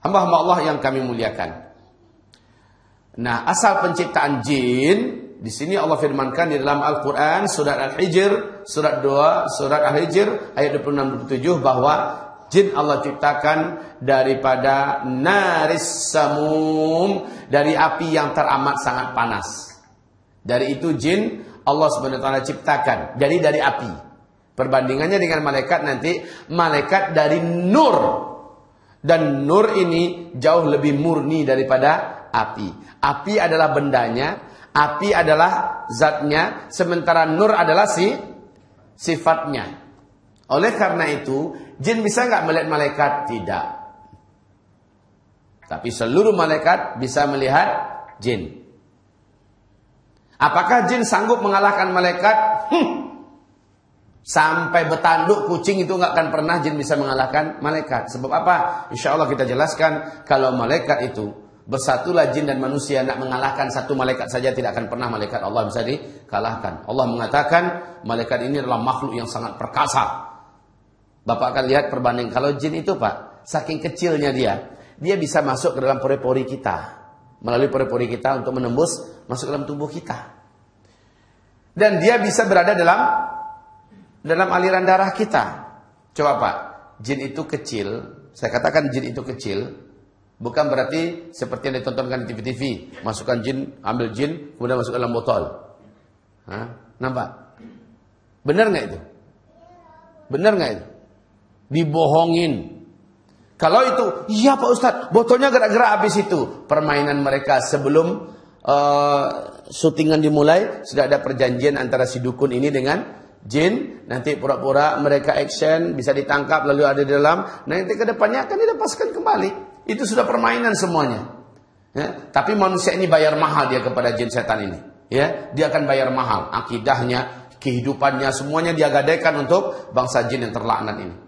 Hamba-hamba Allah yang kami muliakan. Nah, asal penciptaan jin di sini Allah firmankan di dalam Al-Qur'an surat Al-Hijr, surat 2, surat Al-Hijr ayat 26-27 bahwa jin Allah ciptakan daripada naris samum, dari api yang teramat sangat panas. Dari itu jin Allah Subhanahu wa taala ciptakan dari api. Perbandingannya dengan malaikat nanti, malaikat dari nur. Dan nur ini jauh lebih murni daripada api. Api adalah bendanya, api adalah zatnya, sementara nur adalah sifatnya. Oleh karena itu, jin bisa nggak melihat malaikat? Tidak. Tapi seluruh malaikat bisa melihat jin. Apakah jin sanggup mengalahkan malaikat? Sampai bertanduk kucing itu nggak akan pernah jin bisa mengalahkan malaikat. Sebab apa? Insya Allah kita jelaskan. Kalau malaikat itu bersatulah jin dan manusia nak mengalahkan satu malaikat saja, tidak akan pernah malaikat Allah bisa dikalahkan. Allah mengatakan malaikat ini adalah makhluk yang sangat perkasa. Bapak akan lihat perbanding. Kalau jin itu Pak, saking kecilnya dia bisa masuk ke dalam pori-pori kita, melalui pori-pori kita untuk menembus masuk ke dalam tubuh kita. Dan dia bisa berada dalam aliran darah kita. Coba Pak, jin itu kecil. Saya katakan jin itu kecil, bukan berarti seperti yang ditontonkan di TV-TV. Masukkan jin, ambil jin, kemudian masuk ke dalam botol. Nampak? Benar nggak itu? Benar nggak itu? Dibohongin. Kalau itu, iya Pak Ustadz, botolnya gerak-gerak habis itu. Permainan mereka sebelum syutingan dimulai, sudah ada perjanjian antara si dukun ini dengan jin. Nanti pura-pura mereka action, bisa ditangkap lalu ada di dalam. Nanti ke depannya akan dilepaskan kembali. Itu sudah permainan semuanya. Ya, tapi manusia ini bayar mahal dia kepada jin setan ini. Ya, dia akan bayar mahal. Akidahnya, kehidupannya, semuanya dia gadaikan untuk bangsa jin yang terlaknat ini.